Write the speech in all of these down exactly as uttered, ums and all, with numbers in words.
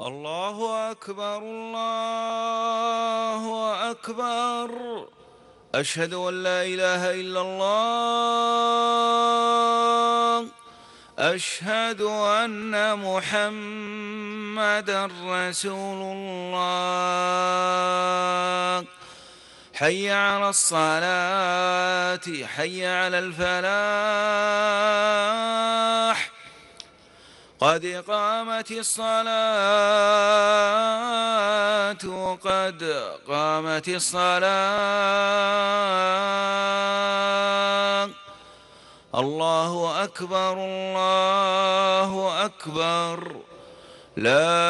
الله أكبر الله أكبر. أشهد أن لا إله إلا الله. أشهد أن محمدًا رسول الله. حي على الصلاة حي على الفلاح. قد قامت الصلاة قد قامت الصلاة. الله أكبر الله أكبر. لا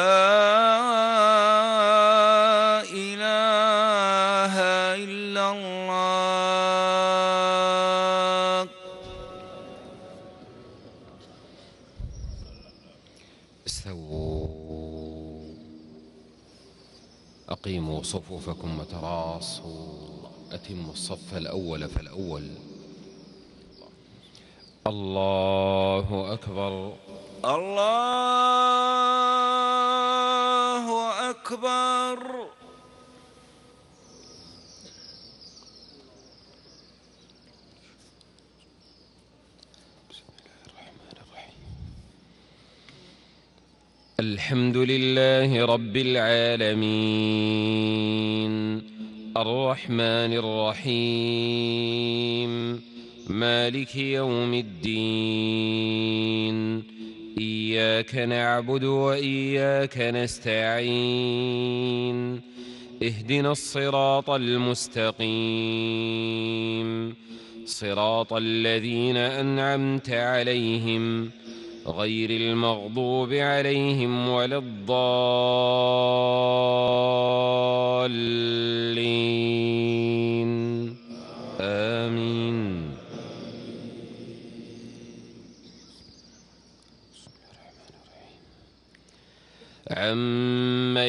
إله إلا الله. استووا، أقيموا صفوفكم وتراصوا، أتموا الصف الأول فالأول. الله أكبر الله أكبر. الحمد لله رب العالمين، الرحمن الرحيم، مالك يوم الدين. إياك نعبد وإياك نستعين، اهدنا الصراط المستقيم، صراط الذين أنعمت عليهم غير المغضوب عليهم ولا الضالين. آمين. عم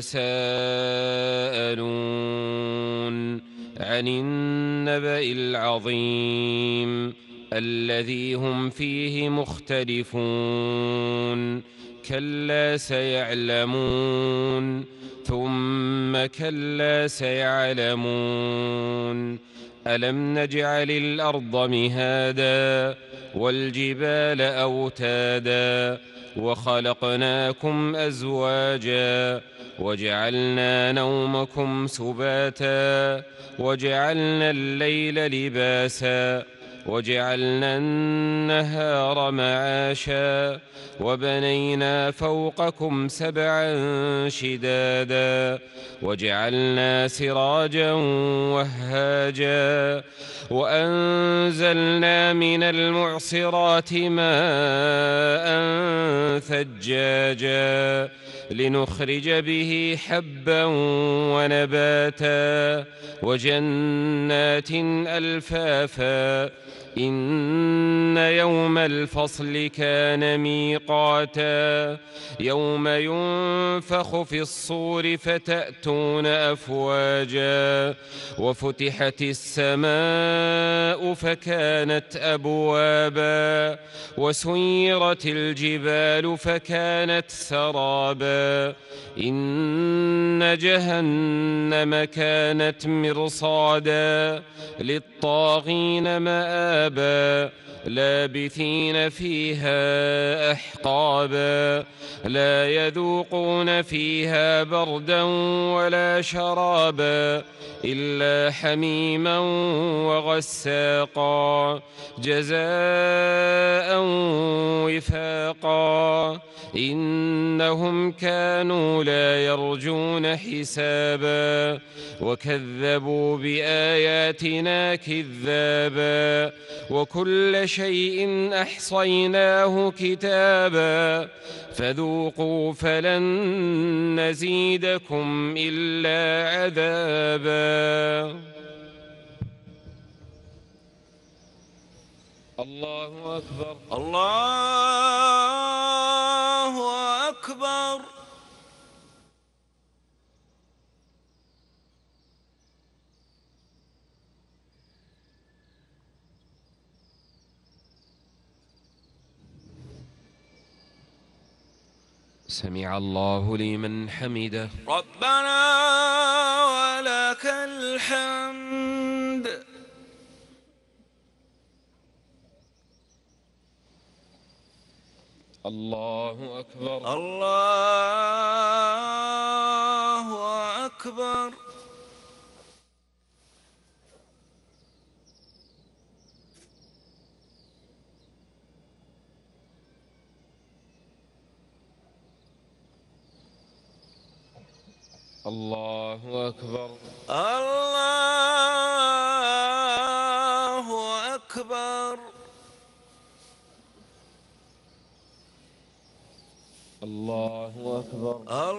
يتساءلون عن النبأ العظيم الذي هم فيه مختلفون. كلا سيعلمون ثم كلا سيعلمون. ألم نجعل الأرض مهادا والجبال أوتادا وخلقناكم أزواجا وجعلنا نومكم سباتا وجعلنا الليل لباسا وجعلنا النهار معاشا وبنينا فوقكم سبعا شدادا وجعلنا سراجا وهاجا وأنزلنا من المعصرات ماء ثجاجا لنخرج به حبا ونباتا وجنات ألفافا. إن يوم الفصل كان ميقاتا. يوم ينفخ في الصور فتأتون أفواجا وفتحت السماء فكانت أبوابا وسيرت الجبال فكانت سرابا. إن جهنم كانت مرصادا للطاغين مآبا لابثين فيها أحقابا لا يذوقون فيها بردا ولا شرابا إلا حميما وغساقا جزاء وفاقا. إنهم كانوا لا يرجون حسابا وكذبوا بآياتنا كذابا وكل شيء أحصيناه كتابا فذوقوا فلن نزيدكم إلا عذابا. الله أكبر الله أكبر. سمع الله لمن حمده. ربنا ولك الحمد. الله أكبر. الله أكبر. الله أكبر. الله أكبر. الله أكبر.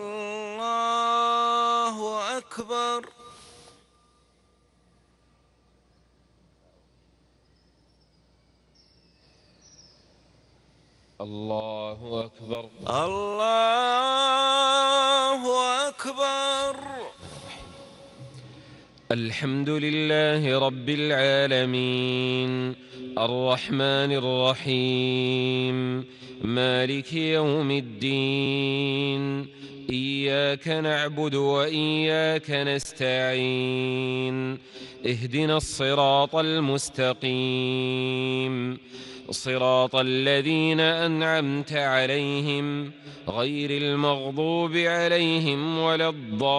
الله أكبر. الله أكبر. الله أكبر. الحمد لله رب العالمين الرحمن الرحيم مالك يوم الدين. إياك نعبد وإياك نستعين. اهدنا الصراط المستقيم صراط الذين أنعمت عليهم غير المغضوب عليهم ولا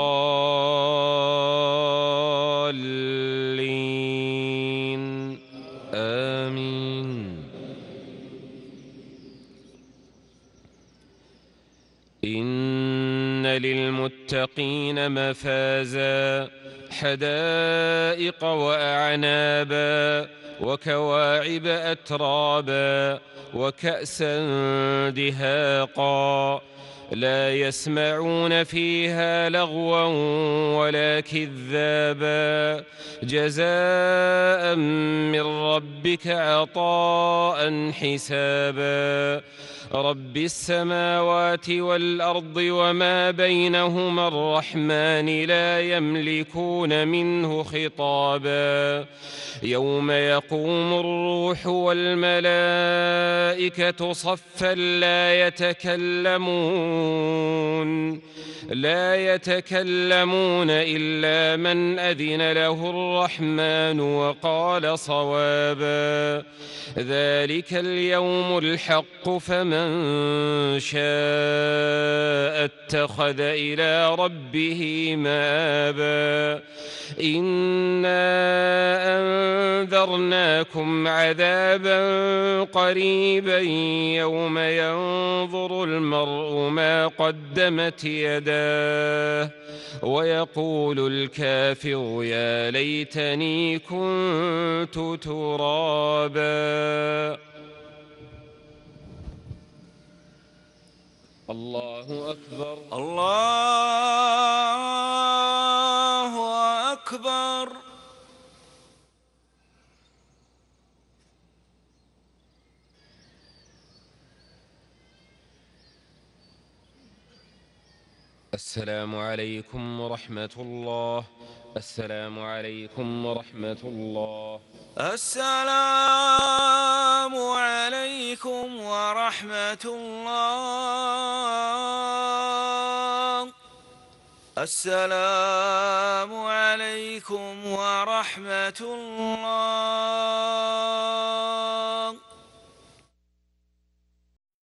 الضالين. آمين. إن للمتقين مفازا حدائق وأعنابا وكواعب أترابا وكأسا دهاقا لا يسمعون فيها لغوا ولا كذابا جزاء من ربك عطاء حسابا. رب السماوات والأرض وما بينهما الرحمن لا يملكون منه خطابا. يوم يقوم الروح والملائكة صفا لا يتكلمون لا يتكلمون إلا من أذن له الرحمن وقال صوابا. ذلك اليوم الحق فمن شاء اتخذ إلى ربه مآبا. إنا أنذرناكم عذابا قريبا يوم ينظر المرء ما قدمت يداه ويقول الكافر يا ليتني كنت ترابا. الله أكبر. الله أكبر. السلام عليكم ورحمة الله. السلام عليكم ورحمة الله. السلام عليكم ورحمة الله. السلام عليكم ورحمة الله.